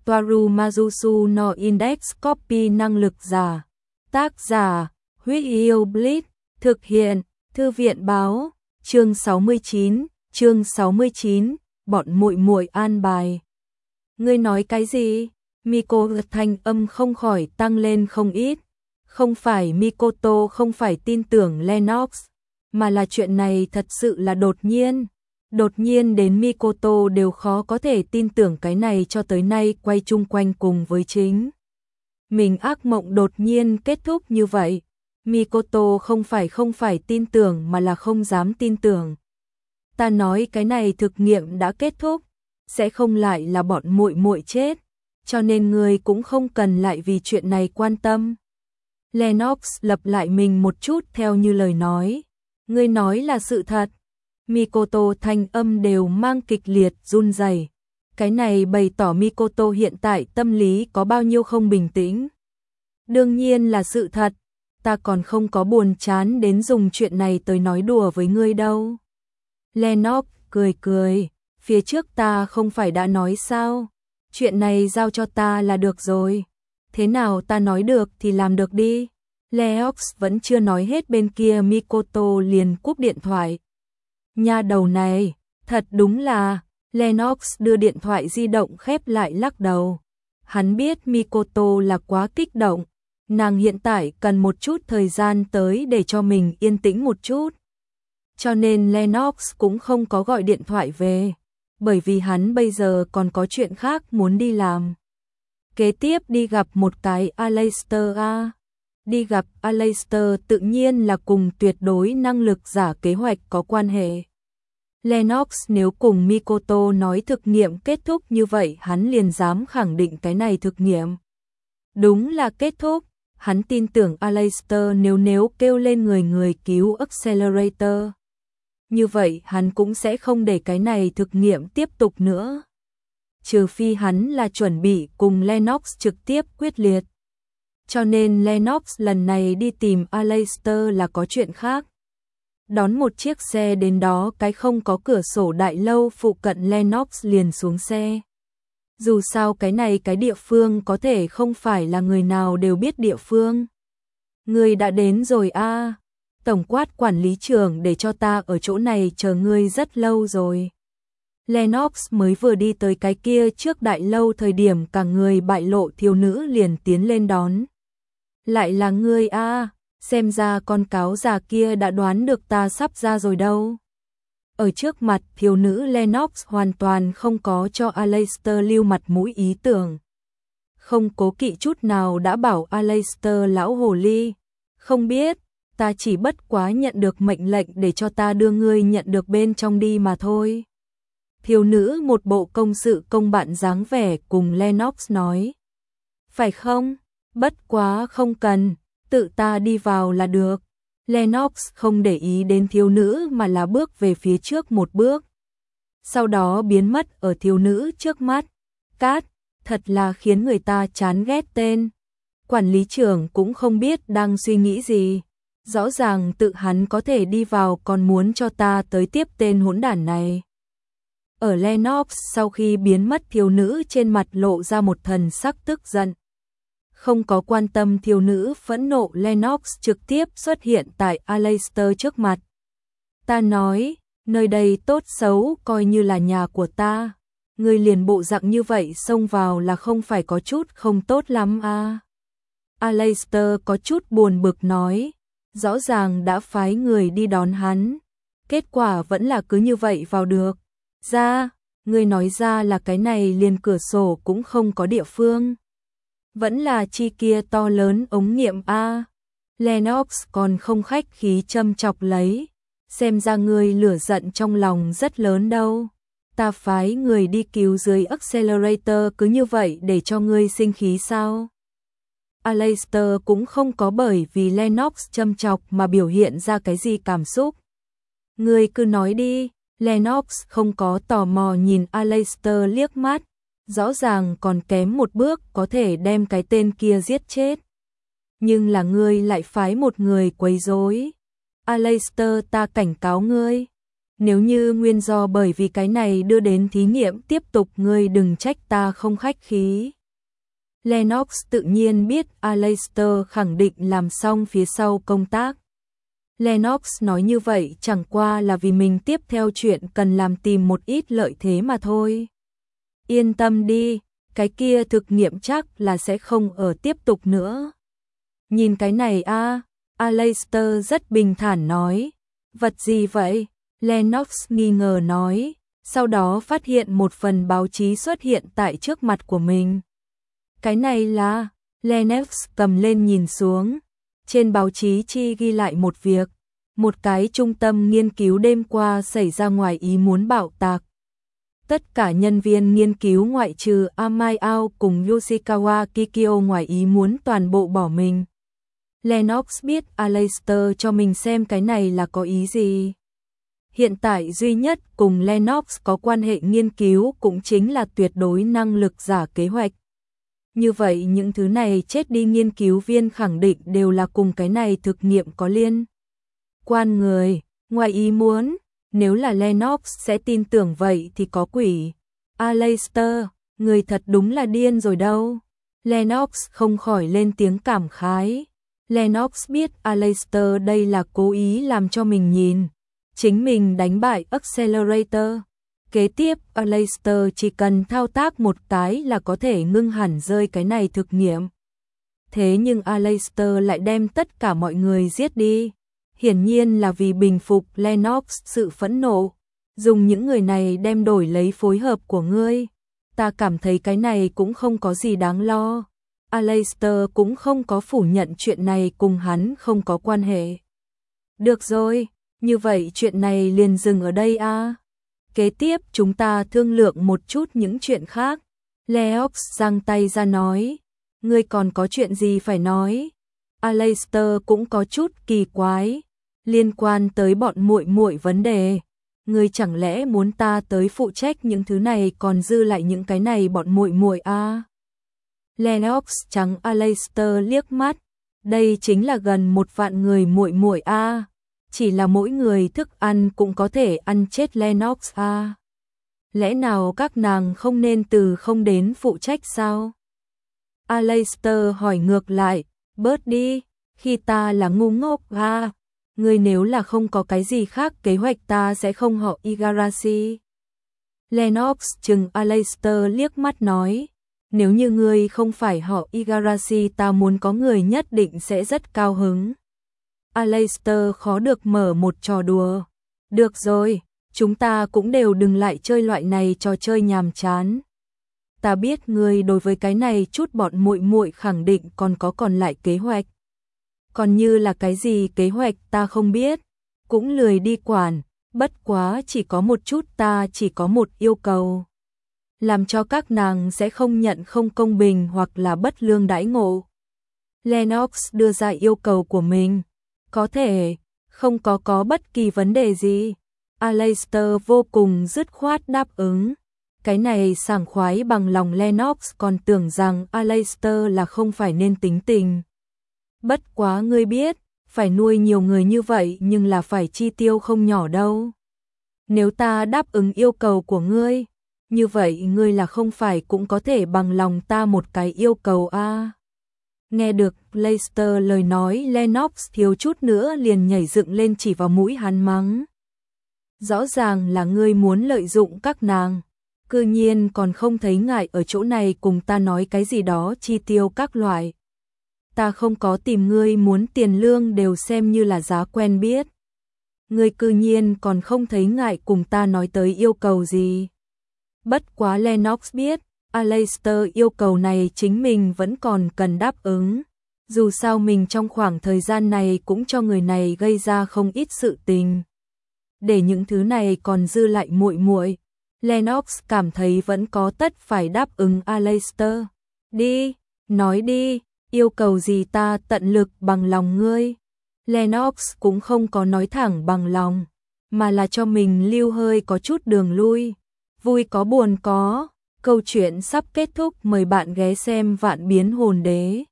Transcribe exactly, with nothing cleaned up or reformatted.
Toaru Majusu no Index Copy năng lực giả. Tác giả, Huyết Yêu Blitz, thực hiện, Thư viện báo, chương sáu mươi chín, chương sáu mươi chín, bọn muội muội an bài. Ngươi nói cái gì? Miko thanh âm không khỏi tăng lên không ít. Không phải Mikoto không phải tin tưởng Lennox, mà là chuyện này thật sự là đột nhiên. Đột nhiên đến Mikoto đều khó có thể tin tưởng cái này cho tới nay quay chung quanh cùng với chính. Mình ác mộng đột nhiên kết thúc như vậy. Mikoto không phải không phải tin tưởng mà là không dám tin tưởng. Ta nói cái này thực nghiệm đã kết thúc, sẽ không lại là bọn muội muội chết, cho nên ngươi cũng không cần lại vì chuyện này quan tâm. Lennox lặp lại mình một chút theo như lời nói. Ngươi nói là sự thật. Mikoto thanh âm đều mang kịch liệt run rẩy. Cái này bày tỏ Mikoto hiện tại tâm lý có bao nhiêu không bình tĩnh. Đương nhiên là sự thật, ta còn không có buồn chán đến dùng chuyện này tới nói đùa với ngươi đâu. Lennox cười cười, phía trước ta không phải đã nói sao, chuyện này giao cho ta là được rồi. Thế nào ta nói được thì làm được đi. Lennox vẫn chưa nói hết bên kia Mikoto liền cúp điện thoại. Nha đầu này, thật đúng là, Lennox đưa điện thoại di động khép lại lắc đầu. Hắn biết Mikoto là quá kích động, nàng hiện tại cần một chút thời gian tới để cho mình yên tĩnh một chút. Cho nên Lennox cũng không có gọi điện thoại về, bởi vì hắn bây giờ còn có chuyện khác muốn đi làm. Kế tiếp đi gặp một cái Aleister a. Đi gặp Aleister tự nhiên là cùng tuyệt đối năng lực giả kế hoạch có quan hệ. Lennox nếu cùng Mikoto nói thực nghiệm kết thúc như vậy hắn liền dám khẳng định cái này thực nghiệm đúng là kết thúc. Hắn tin tưởng Aleister nếu nếu kêu lên người người cứu Accelerator. Như vậy hắn cũng sẽ không để cái này thực nghiệm tiếp tục nữa. Trừ phi hắn là chuẩn bị cùng Lennox trực tiếp quyết liệt. Cho nên Lennox lần này đi tìm Aleister là có chuyện khác. Đón một chiếc xe đến đó cái không có cửa sổ đại lâu phụ cận Lennox liền xuống xe. Dù sao cái này cái địa phương có thể không phải là người nào đều biết địa phương. Ngươi đã đến rồi a. À. Tổng quát quản lý trưởng để cho ta ở chỗ này chờ ngươi rất lâu rồi. Lennox mới vừa đi tới cái kia trước đại lâu thời điểm cả người bại lộ thiếu nữ liền tiến lên đón. Lại là ngươi a, à, xem ra con cáo già kia đã đoán được ta sắp ra rồi đâu. Ở trước mặt thiếu nữ Lennox hoàn toàn không có cho Aleister lưu mặt mũi ý tưởng. Không cố kỵ chút nào đã bảo Aleister lão hồ ly. Không biết, ta chỉ bất quá nhận được mệnh lệnh để cho ta đưa ngươi nhận được bên trong đi mà thôi. Thiếu nữ một bộ công sự công bạn dáng vẻ cùng Lennox nói. Phải không? Bất quá không cần, tự ta đi vào là được. Lennox không để ý đến thiếu nữ mà là bước về phía trước một bước. Sau đó biến mất ở thiếu nữ trước mắt. Cát, thật là khiến người ta chán ghét tên. Quản lý trưởng cũng không biết đang suy nghĩ gì. Rõ ràng tự hắn có thể đi vào còn muốn cho ta tới tiếp tên hỗn đản này. Ở Lennox sau khi biến mất thiếu nữ trên mặt lộ ra một thần sắc tức giận. Không có quan tâm thiếu nữ phẫn nộ Lennox trực tiếp xuất hiện tại Aleister trước mặt. Ta nói, nơi đây tốt xấu coi như là nhà của ta. Ngươi liền bộ dạng như vậy xông vào là không phải có chút không tốt lắm à. Aleister có chút buồn bực nói, rõ ràng đã phái người đi đón hắn. Kết quả vẫn là cứ như vậy vào được. Ra, ngươi nói ra là cái này liền cửa sổ cũng không có địa phương. Vẫn là chi kia to lớn ống nghiệm a. Lennox còn không khách khí châm chọc lấy. Xem ra ngươi lửa giận trong lòng rất lớn đâu. Ta phái người đi cứu dưới Accelerator cứ như vậy để cho ngươi sinh khí sao? Aleister cũng không có bởi vì Lennox châm chọc mà biểu hiện ra cái gì cảm xúc. Ngươi cứ nói đi. Lennox không có tò mò nhìn Aleister liếc mắt. Rõ ràng còn kém một bước có thể đem cái tên kia giết chết. Nhưng là ngươi lại phái một người quấy rối. Aleister ta cảnh cáo ngươi. Nếu như nguyên do bởi vì cái này đưa đến thí nghiệm tiếp tục, ngươi đừng trách ta không khách khí. Lennox tự nhiên biết Aleister khẳng định làm xong phía sau công tác. Lennox nói như vậy chẳng qua là vì mình tiếp theo chuyện cần làm tìm một ít lợi thế mà thôi. Yên tâm đi, cái kia thực nghiệm chắc là sẽ không ở tiếp tục nữa. Nhìn cái này a, à, Aleister rất bình thản nói. Vật gì vậy? Lennox nghi ngờ nói, sau đó phát hiện một phần báo chí xuất hiện tại trước mặt của mình. Cái này là, Lennox cầm lên nhìn xuống. Trên báo chí chi ghi lại một việc, một cái trung tâm nghiên cứu đêm qua xảy ra ngoài ý muốn bạo tạc. Tất cả nhân viên nghiên cứu ngoại trừ Amaao cùng Yoshikawa Kikyo ngoài ý muốn toàn bộ bỏ mình. Lennox biết Aleister cho mình xem cái này là có ý gì. Hiện tại duy nhất cùng Lennox có quan hệ nghiên cứu cũng chính là tuyệt đối năng lực giả kế hoạch. Như vậy những thứ này chết đi nghiên cứu viên khẳng định đều là cùng cái này thực nghiệm có liên quan người. Ngoài ý muốn, nếu là Lennox sẽ tin tưởng vậy thì có quỷ. Aleister, người thật đúng là điên rồi đâu. Lennox không khỏi lên tiếng cảm khái. Lennox biết Aleister đây là cố ý làm cho mình nhìn. Chính mình đánh bại Accelerator. Kế tiếp, Aleister chỉ cần thao tác một cái là có thể ngưng hẳn rơi cái này thực nghiệm. Thế nhưng Aleister lại đem tất cả mọi người giết đi. Hiển nhiên là vì bình phục Lennox sự phẫn nộ. Dùng những người này đem đổi lấy phối hợp của ngươi. Ta cảm thấy cái này cũng không có gì đáng lo. Aleister cũng không có phủ nhận chuyện này cùng hắn không có quan hệ. Được rồi, như vậy chuyện này liền dừng ở đây a. À. Kế tiếp chúng ta thương lượng một chút những chuyện khác. Lennox giang tay ra nói. Ngươi còn có chuyện gì phải nói? Aleister cũng có chút kỳ quái. Liên quan tới bọn muội muội vấn đề. Ngươi chẳng lẽ muốn ta tới phụ trách những thứ này còn dư lại những cái này bọn muội muội a? À? Lennox trắng Aleister liếc mắt. Đây chính là gần một vạn người muội muội a. À. Chỉ là mỗi người thức ăn cũng có thể ăn chết Lennox a. À. Lẽ nào các nàng không nên từ không đến phụ trách sao? Aleister hỏi ngược lại, bớt đi, khi ta là ngu ngốc a. À. Ngươi nếu là không có cái gì khác kế hoạch ta sẽ không họ Igarashi. Lennox chừng Aleister liếc mắt nói, nếu như ngươi không phải họ Igarashi ta muốn có người nhất định sẽ rất cao hứng. Aleister khó được mở một trò đùa. Được rồi, chúng ta cũng đều đừng lại chơi loại này trò chơi nhàm chán. Ta biết ngươi đối với cái này chút bọn muội muội khẳng định còn có còn lại kế hoạch. Còn như là cái gì kế hoạch ta không biết, cũng lười đi quản, bất quá chỉ có một chút ta chỉ có một yêu cầu. Làm cho các nàng sẽ không nhận không công bình hoặc là bất lương đãi ngộ. Lennox đưa ra yêu cầu của mình. Có thể, không có có bất kỳ vấn đề gì. Aleister vô cùng dứt khoát đáp ứng. Cái này sảng khoái bằng lòng Lennox còn tưởng rằng Aleister là không phải nên tính tình. Bất quá ngươi biết, phải nuôi nhiều người như vậy nhưng là phải chi tiêu không nhỏ đâu. Nếu ta đáp ứng yêu cầu của ngươi, như vậy ngươi là không phải cũng có thể bằng lòng ta một cái yêu cầu a. À. Nghe được Leicester lời nói, Lennox thiếu chút nữa liền nhảy dựng lên chỉ vào mũi hắn mắng. Rõ ràng là ngươi muốn lợi dụng các nàng, cư nhiên còn không thấy ngại ở chỗ này cùng ta nói cái gì đó chi tiêu các loại. Ta không có tìm ngươi muốn tiền lương đều xem như là giá quen biết. Ngươi cư nhiên còn không thấy ngại cùng ta nói tới yêu cầu gì. Bất quá Lennox biết, Aleister yêu cầu này chính mình vẫn còn cần đáp ứng. Dù sao mình trong khoảng thời gian này cũng cho người này gây ra không ít sự tình. Để những thứ này còn dư lại muội muội, Lennox cảm thấy vẫn có tất phải đáp ứng Aleister. Đi, nói đi, yêu cầu gì ta tận lực bằng lòng ngươi. Lennox cũng không có nói thẳng bằng lòng, mà là cho mình lưu hơi có chút đường lui. Vui có buồn có, câu chuyện sắp kết thúc, mời bạn ghé xem Vạn Biến Hồn Đế.